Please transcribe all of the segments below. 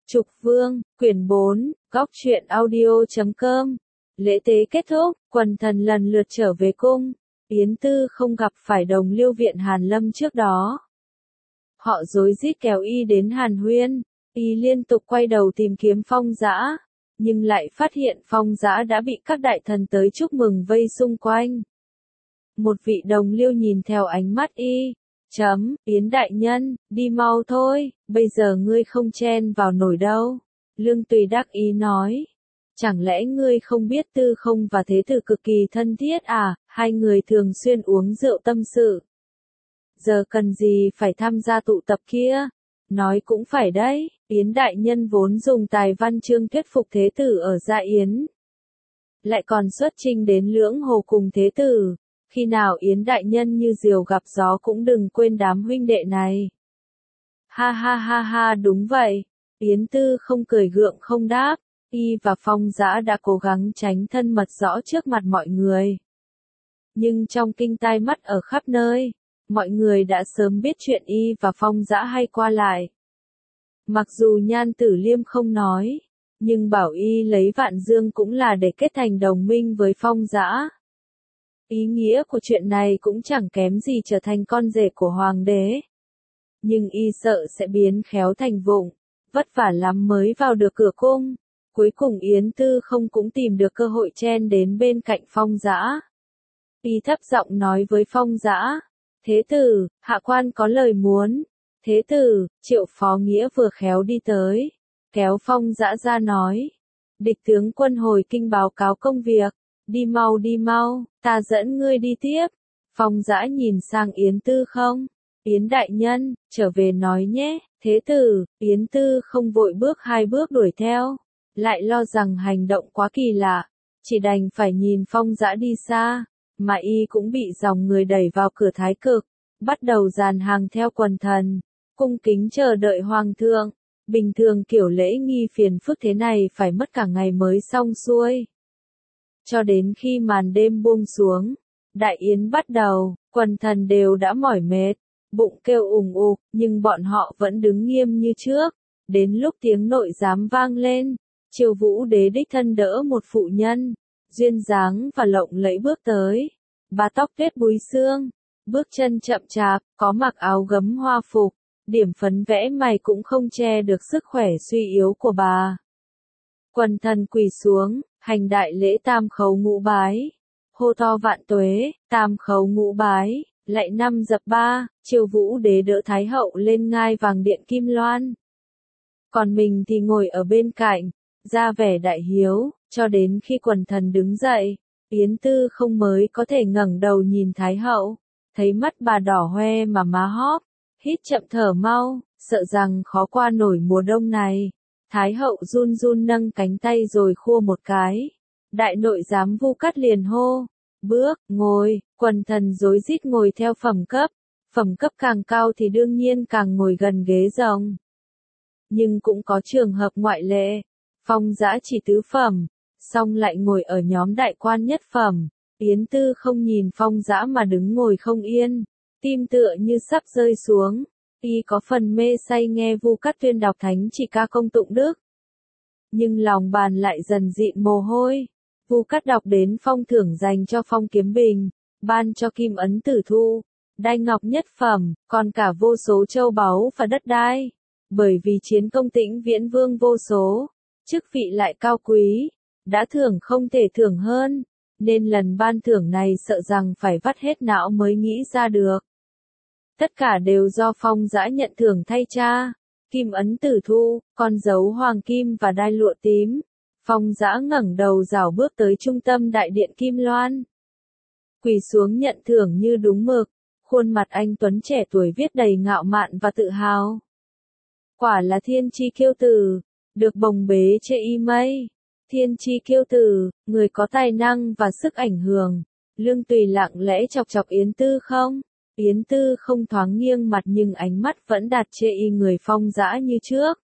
Trục Vương, quyển 4, góc truyện audio.com. Lễ tế kết thúc, quần thần lần lượt trở về cung. Yến Tư không gặp phải đồng liêu viện Hàn Lâm trước đó. Họ rối rít kéo y đến Hàn Huyên. Y liên tục quay đầu tìm kiếm Phong Dã, nhưng lại phát hiện Phong Dã đã bị các đại thần tới chúc mừng vây xung quanh. Một vị đồng liêu nhìn theo ánh mắt y. Yến đại nhân, đi mau thôi, bây giờ ngươi không chen vào nổi đâu. Lương Tùy đắc ý nói. Chẳng lẽ ngươi không biết Tư Không và Thế Tử cực kỳ thân thiết à, hai người thường xuyên uống rượu tâm sự. Giờ cần gì phải tham gia tụ tập kia? Nói cũng phải đấy, Yến đại nhân vốn dùng tài văn chương thuyết phục Thế Tử ở Gia Yến. Lại còn xuất chinh đến Lưỡng Hồ cùng Thế Tử. Khi nào Yến đại nhân như diều gặp gió cũng đừng quên đám huynh đệ này. Ha ha ha ha, đúng vậy. Yến Tư không cười gượng không đáp. Y và Phong Dã đã cố gắng tránh thân mật rõ trước mặt mọi người. Nhưng trong kinh tai mắt ở khắp nơi, mọi người đã sớm biết chuyện Y và Phong Dã hay qua lại. Mặc dù Nhan Tử Liêm không nói, nhưng bảo Y lấy Vạn Dương cũng là để kết thành đồng minh với Phong Dã. Ý nghĩa của chuyện này cũng chẳng kém gì trở thành con rể của hoàng đế. Nhưng Y sợ sẽ biến khéo thành vụng, vất vả lắm mới vào được cửa cung. Cuối cùng Yến Tư không cũng tìm được cơ hội chen đến bên cạnh Phong Dã. Y thấp giọng nói với Phong Dã, Thế Tử, hạ quan có lời muốn. Thế Tử, Triệu Phó Nghĩa vừa khéo đi tới, kéo Phong Dã ra nói. Địch tướng quân hồi kinh báo cáo công việc, đi mau, ta dẫn ngươi đi tiếp. Phong Dã nhìn sang Yến Tư không, Yến đại nhân, trở về nói nhé. Thế Tử, Yến Tư không vội bước hai bước đuổi theo. Lại lo rằng hành động quá kỳ lạ, chỉ đành phải nhìn Phong Dã đi xa, mà Y cũng bị dòng người đẩy vào cửa Thái Cực, bắt đầu dàn hàng theo quần thần, cung kính chờ đợi hoàng thượng. Bình thường kiểu lễ nghi phiền phức thế này phải mất cả ngày mới xong xuôi. Cho đến khi màn đêm buông xuống, đại yến bắt đầu, quần thần đều đã mỏi mệt, bụng kêu ùng ục, nhưng bọn họ vẫn đứng nghiêm như trước. Đến lúc tiếng nội giám vang lên, Triều Vũ Đế đích thân đỡ một phụ nhân, duyên dáng và lộng lẫy bước tới. Bà tóc tuyết búi xương, bước chân chậm chạp, có mặc áo gấm hoa phục, điểm phấn vẽ mày cũng không che được sức khỏe suy yếu của bà. Quần thần quỳ xuống, hành đại lễ tam khấu ngũ bái. Hô to vạn tuế, tam khấu ngũ bái, lạy năm dập ba, Triều Vũ Đế đỡ Thái Hậu lên ngai vàng điện Kim Loan. Còn mình thì ngồi ở bên cạnh, ra vẻ đại hiếu, cho đến khi quần thần đứng dậy, Yến Tư không mới có thể ngẩng đầu nhìn Thái Hậu, thấy mắt bà đỏ hoe mà má hóp, hít chậm thở mau, sợ rằng khó qua nổi mùa đông này. Thái Hậu run run nâng cánh tay rồi khua một cái. Đại nội giám Vu Cát liền hô, bước, ngồi, quần thần rối rít ngồi theo phẩm cấp càng cao thì đương nhiên càng ngồi gần ghế rồng. Nhưng cũng có trường hợp ngoại lệ. Phong Dã chỉ tứ phẩm, song lại ngồi ở nhóm đại quan nhất phẩm. Yến Tư không nhìn Phong Dã mà đứng ngồi không yên, tim tựa như sắp rơi xuống. Y có phần mê say nghe Vu Cát tuyên đọc thánh chỉ ca công tụng đức. Nhưng lòng bàn lại dần dịn mồ hôi. Vu Cát đọc đến phong thưởng dành cho Phong Kiếm Bình, ban cho kim ấn tử thu, đai ngọc nhất phẩm, còn cả vô số châu báu và đất đai. Bởi vì chiến công Tĩnh Viễn Vương vô số, chức vị lại cao quý, đã thưởng không thể thưởng hơn, nên lần ban thưởng này sợ rằng phải vắt hết não mới nghĩ ra được. Tất cả đều do Phong Dã nhận thưởng thay cha, kim ấn tử thu, con dấu hoàng kim và đai lụa tím. Phong Dã ngẩng đầu rảo bước tới trung tâm đại điện Kim Loan. Quỳ xuống nhận thưởng như đúng mực, khuôn mặt anh tuấn trẻ tuổi viết đầy ngạo mạn và tự hào. Quả là thiên chi kiêu tử, được bồng bế trên y mây. Thiên chi kiêu tử, người có tài năng và sức ảnh hưởng. Lương Tùy lặng lẽ chọc chọc Yến Tư không. Yến Tư không thoáng nghiêng mặt nhưng ánh mắt vẫn đặt chê y người Phong Dã như trước.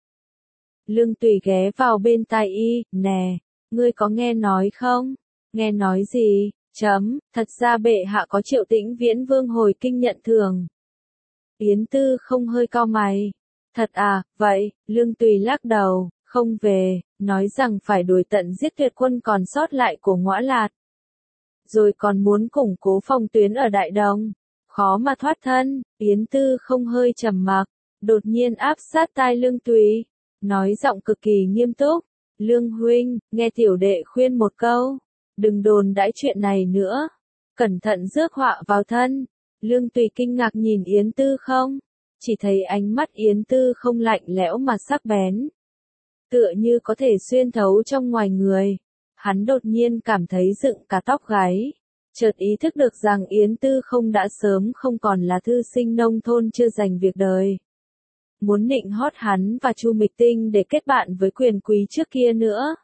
Lương Tùy ghé vào bên tai y, nè, ngươi có nghe nói không? Nghe nói gì? Thật ra bệ hạ có triệu Tĩnh Viễn Vương hồi kinh nhận thưởng. Yến Tư không hơi cau mày. Thật à, vậy, Lương Tùy lắc đầu, không về, nói rằng phải đuổi tận giết tuyệt quân còn sót lại của Ngõa Lạt. Rồi còn muốn củng cố phòng tuyến ở Đại Đồng, khó mà thoát thân. Yến Tư không hơi trầm mặc, đột nhiên áp sát tai Lương Tùy, nói giọng cực kỳ nghiêm túc, Lương huynh, nghe tiểu đệ khuyên một câu, đừng đồn đãi chuyện này nữa, cẩn thận rước họa vào thân. Lương Tùy kinh ngạc nhìn Yến Tư không, chỉ thấy ánh mắt Yến Tư không lạnh lẽo mà sắc bén, tựa như có thể xuyên thấu trong ngoài người. Hắn đột nhiên cảm thấy dựng cả tóc gáy, chợt ý thức được rằng Yến Tư không đã sớm không còn là thư sinh nông thôn chưa dành việc đời, muốn nịnh hót hắn và Chu Mịch Tinh để kết bạn với quyền quý trước kia nữa.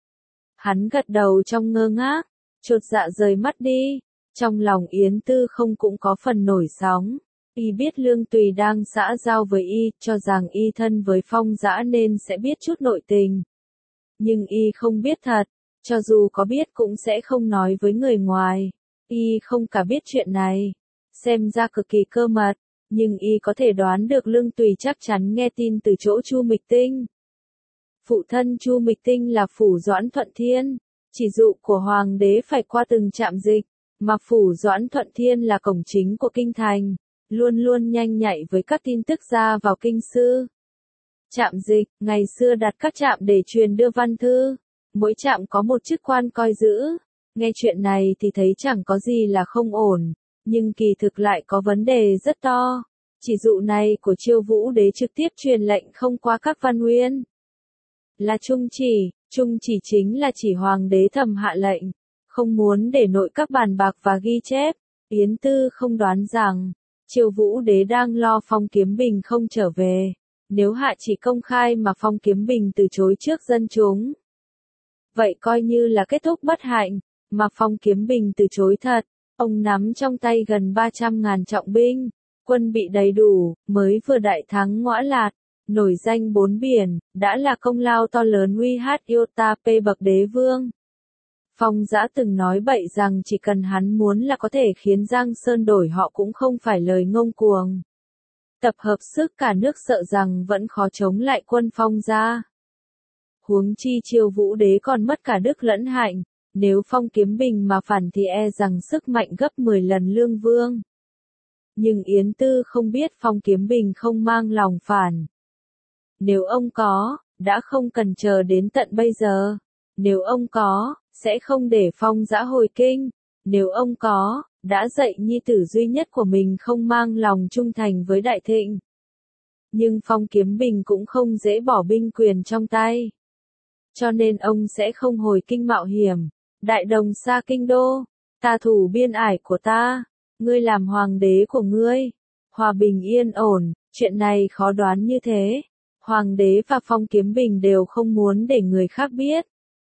Hắn gật đầu trong ngơ ngác, chột dạ rời mắt đi. Trong lòng Yến Tư không cũng có phần nổi sóng. Y biết Lương Tùy đang xã giao với Y, cho rằng Y thân với Phong Dã nên sẽ biết chút nội tình. Nhưng Y không biết thật, cho dù có biết cũng sẽ không nói với người ngoài. Y không cả biết chuyện này, xem ra cực kỳ cơ mật, nhưng Y có thể đoán được Lương Tùy chắc chắn nghe tin từ chỗ Chu Mịch Tinh. Phụ thân Chu Mịch Tinh là Phủ Doãn Thuận Thiên, chỉ dụ của Hoàng đế phải qua từng trạm dịch, mà Phủ Doãn Thuận Thiên là cổng chính của kinh thành, luôn luôn nhanh nhạy với các tin tức ra vào kinh sư. Trạm dịch, ngày xưa đặt các trạm để truyền đưa văn thư, mỗi trạm có một chức quan coi giữ. Nghe chuyện này thì thấy chẳng có gì là không ổn, nhưng kỳ thực lại có vấn đề rất to. Chỉ dụ này của Chiêu Vũ Đế trực tiếp truyền lệnh không qua các văn uyên, là trung chỉ chính là chỉ Hoàng đế thầm hạ lệnh, không muốn để nội các bàn bạc và ghi chép. Yến Tư không đoán rằng Chiêu Vũ Đế đang lo Phong Kiếm Bình không trở về, nếu hạ chỉ công khai mà Phong Kiếm Bình từ chối trước dân chúng, vậy coi như là kết thúc bất hạnh. Mà Phong Kiếm Bình từ chối thật, ông nắm trong tay gần 300.000 trọng binh, quân bị đầy đủ, mới vừa đại thắng Ngõa Lạt, nổi danh bốn biển, đã là công lao to lớn uy hát Iota P bậc đế vương. Phong Dã từng nói bậy rằng chỉ cần hắn muốn là có thể khiến Giang Sơn đổi họ cũng không phải lời ngông cuồng. Tập hợp sức cả nước sợ rằng vẫn khó chống lại quân Phong gia. Huống chi Chiêu Vũ Đế còn mất cả đức lẫn hạnh, nếu Phong Kiếm Bình mà phản thì e rằng sức mạnh gấp 10 lần Lương Vương. Nhưng Yến Tư không biết Phong Kiếm Bình không mang lòng phản. Nếu ông có, đã không cần chờ đến tận bây giờ. Nếu ông có, sẽ không để Phong Dã hồi kinh. Nếu ông có, đã dạy nhi tử duy nhất của mình không mang lòng trung thành với Đại Thịnh. Nhưng Phong Kiếm Bình cũng không dễ bỏ binh quyền trong tay. Cho nên ông sẽ không hồi kinh mạo hiểm. Đại Đồng xa kinh đô, ta thủ biên ải của ta, ngươi làm hoàng đế của ngươi. Hòa bình yên ổn, chuyện này khó đoán như thế. Hoàng đế và Phong Kiếm Bình đều không muốn để người khác biết.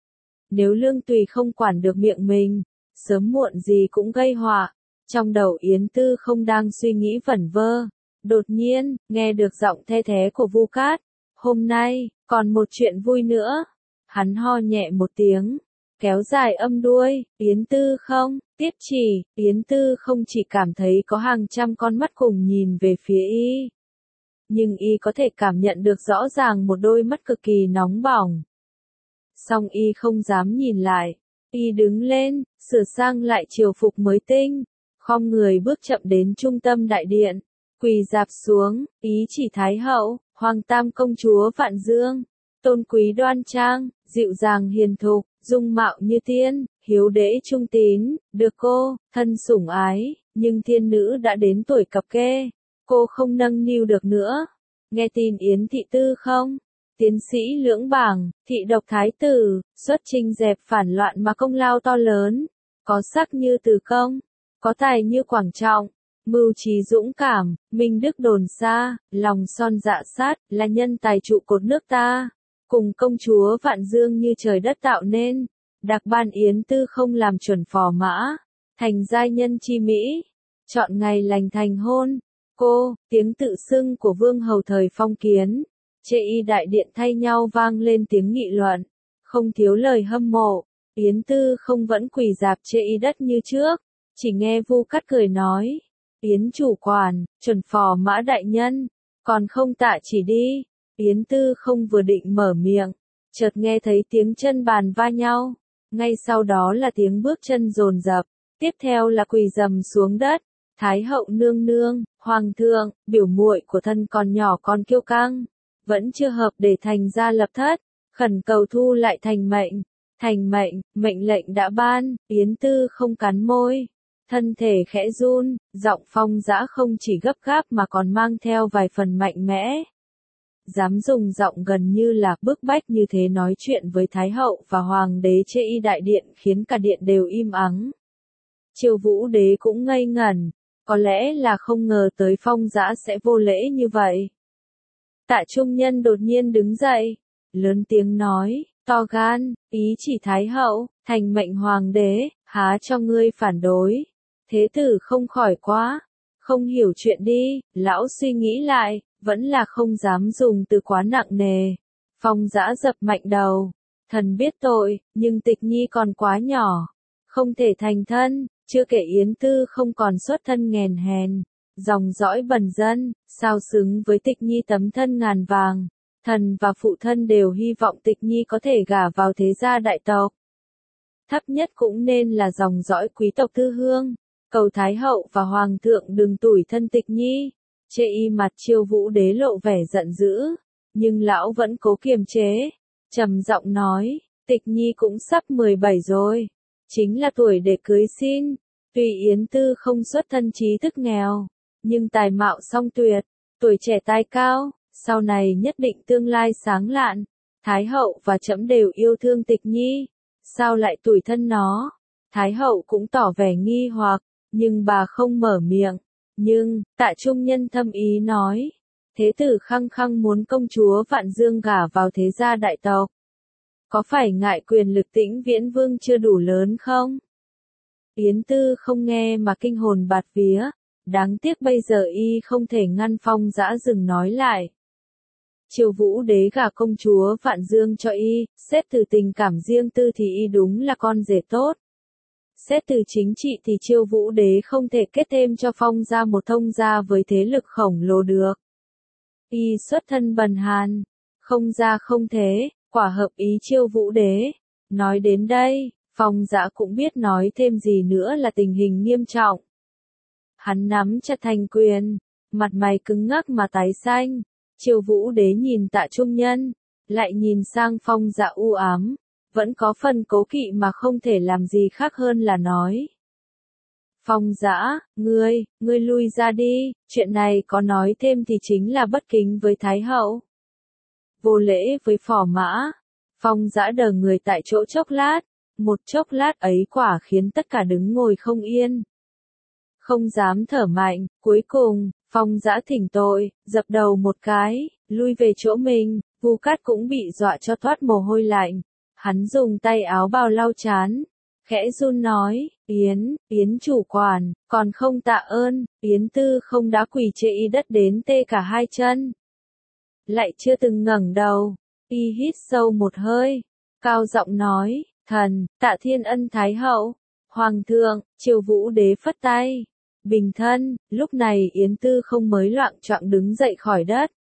Nếu Lương Tùy không quản được miệng mình, sớm muộn gì cũng gây họa. Trong đầu Yến Tư không đang suy nghĩ vẩn vơ. Đột nhiên, nghe được giọng the thé của Vu Cát. Hôm nay, còn một chuyện vui nữa. Hắn ho nhẹ một tiếng, kéo dài âm đuôi, Yến Tư không, tiếp chỉ, Yến Tư không chỉ cảm thấy có hàng trăm con mắt cùng nhìn về phía Y. Nhưng Y có thể cảm nhận được rõ ràng một đôi mắt cực kỳ nóng bỏng. Song Y không dám nhìn lại, Y đứng lên, sửa sang lại triều phục mới tinh, khom người bước chậm đến trung tâm đại điện, quỳ rạp xuống, ý chỉ Thái hậu, Hoàng Tam công chúa Vạn Dương, tôn quý đoan trang, dịu dàng hiền thục, dung mạo như tiên, hiếu đễ trung tín, được cô, thân sủng ái, nhưng thiên nữ đã đến tuổi cập kê, cô không nâng niu được nữa. Nghe tin Yến Thị Tư không? Tiến sĩ lưỡng bảng, thị độc thái tử, xuất chinh dẹp phản loạn mà công lao to lớn, có sắc như Từ Công, có tài như Quảng Trọng, mưu trí dũng cảm, minh đức đồn xa, lòng son dạ sát, là nhân tài trụ cột nước ta. Cùng công chúa Vạn Dương như trời đất tạo nên, đặc ban Yến Tư không làm chuẩn phò mã, thành giai nhân chi mỹ, chọn ngày lành thành hôn. Cô, tiếng tự xưng của vương hầu thời Phong Kiến, chê Y đại điện thay nhau vang lên tiếng nghị luận, không thiếu lời hâm mộ. Yến Tư không vẫn quỳ rạp chê Y đất như trước, chỉ nghe Vu Cát cười nói, Yến chủ quản, chuẩn phò mã đại nhân, còn không tạ chỉ đi. Yến Tư không vừa định mở miệng, chợt nghe thấy tiếng chân bàn va nhau, ngay sau đó là tiếng bước chân dồn dập, tiếp theo là quỳ rầm xuống đất. Thái hậu nương nương, hoàng thượng, biểu muội của thân còn nhỏ còn kiêu căng, vẫn chưa hợp để thành gia lập thất, khẩn cầu thu lại thành mệnh. Thành mệnh, mệnh lệnh đã ban. Yến Tư không cắn môi, thân thể khẽ run, giọng Phong Dã không chỉ gấp gáp mà còn mang theo vài phần mạnh mẽ. Dám dùng giọng gần như là bức bách như thế nói chuyện với Thái hậu và Hoàng đế chê y đại điện khiến cả điện đều im ắng. Triều Vũ đế cũng ngây ngẩn, có lẽ là không ngờ tới Phong Dã sẽ vô lễ như vậy. Tạ Trung Nhân đột nhiên đứng dậy, lớn tiếng nói, to gan, ý chỉ Thái hậu, thành mệnh Hoàng đế, há cho ngươi phản đối. Thế tử không khỏi quá, không hiểu chuyện đi. Lão suy nghĩ lại, vẫn là không dám dùng từ quá nặng nề. Phong Dã dập mạnh đầu, thần biết tội, nhưng Tịch Nhi còn quá nhỏ, không thể thành thân. Chưa kể Yến Tư không còn xuất thân nghèn hèn, dòng dõi bần dân, sao xứng với Tịch Nhi tấm thân ngàn vàng. Thần và phụ thân đều hy vọng Tịch Nhi có thể gả vào thế gia đại tộc. Thấp nhất cũng nên là dòng dõi quý tộc thư hương. Cầu Thái hậu và Hoàng thượng đừng tủi thân Tịch Nhi. Chê y mặt Chiêu Vũ đế lộ vẻ giận dữ, nhưng lão vẫn cố kiềm chế, trầm giọng nói, Tịch Nhi cũng sắp 17 rồi, chính là tuổi để cưới xin. Tuy Yến Tư không xuất thân trí thức nghèo, nhưng tài mạo song tuyệt, tuổi trẻ tài cao, sau này nhất định tương lai sáng lạn. Thái hậu và trẫm đều yêu thương Tịch Nhi, sao lại tủi thân nó? Thái hậu cũng tỏ vẻ nghi hoặc, nhưng bà không mở miệng. Nhưng, Tạ Trung Nhân thâm ý nói, thế tử khăng khăng muốn công chúa Vạn Dương gả vào thế gia đại tộc. Có phải ngại quyền lực Tĩnh Viễn Vương chưa đủ lớn không? Yến Tư không nghe mà kinh hồn bạt vía, đáng tiếc bây giờ y không thể ngăn Phong Dã dừng nói lại. Triều Vũ đế gả công chúa Vạn Dương cho y, xét từ tình cảm riêng tư thì y đúng là con rể tốt. Xét từ chính trị thì Chiêu Vũ đế không thể kết thêm cho Phong gia một thông gia với thế lực khổng lồ được. Y xuất thân bần hàn, không gia không thế, quả hợp ý Chiêu Vũ đế. Nói đến đây, Phong Dã cũng biết nói thêm gì nữa là tình hình nghiêm trọng. Hắn nắm chặt thành quyền, mặt mày cứng ngắc mà tái xanh. Chiêu Vũ đế nhìn Tạ Trung Nhân, lại nhìn sang Phong Dã u ám, vẫn có phần cố kỵ mà không thể làm gì khác hơn là nói. Phong Dã, ngươi lui ra đi, chuyện này có nói thêm thì chính là bất kính với Thái hậu. Vô lễ với phò mã. Phong Dã đờ người tại chỗ chốc lát, một chốc lát ấy quả khiến tất cả đứng ngồi không yên. Không dám thở mạnh, cuối cùng, Phong Dã thỉnh tội, dập đầu một cái, lui về chỗ mình. Vu Cát cũng bị dọa cho thoát mồ hôi lạnh. Hắn dùng tay áo bào lau chán, khẽ run nói, Yến chủ quản, còn không tạ ơn. Yến Tư không đã quỳ trên y đất đến tê cả hai chân. Lại chưa từng ngẩng đầu, y hít sâu một hơi, cao giọng nói, thần, Tạ Thiên Ân Thái hậu, Hoàng thượng. Chiêu Vũ đế phất tay, bình thân. Lúc này Yến Tư không mới loạng choạng đứng dậy khỏi đất.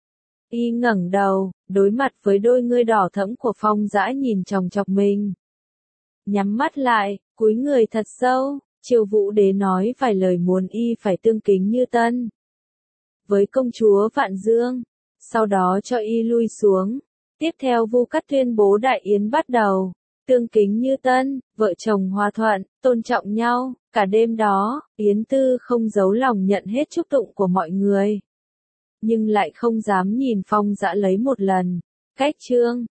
Y ngẩng đầu, đối mặt với đôi ngươi đỏ thẫm của Phong Dã nhìn chòng chọc mình. Nhắm mắt lại, cúi người thật sâu, Chiêu Vũ đế nói vài lời muốn y phải tương kính như tân với công chúa Vạn Dương, sau đó cho y lui xuống. Tiếp theo Vu Cát tuyên bố đại yến bắt đầu, tương kính như tân, vợ chồng hòa thuận, tôn trọng nhau. Cả đêm đó, Yến Tư không giấu lòng nhận hết chúc tụng của mọi người, nhưng lại không dám nhìn Phong Dã lấy một lần. Cách chương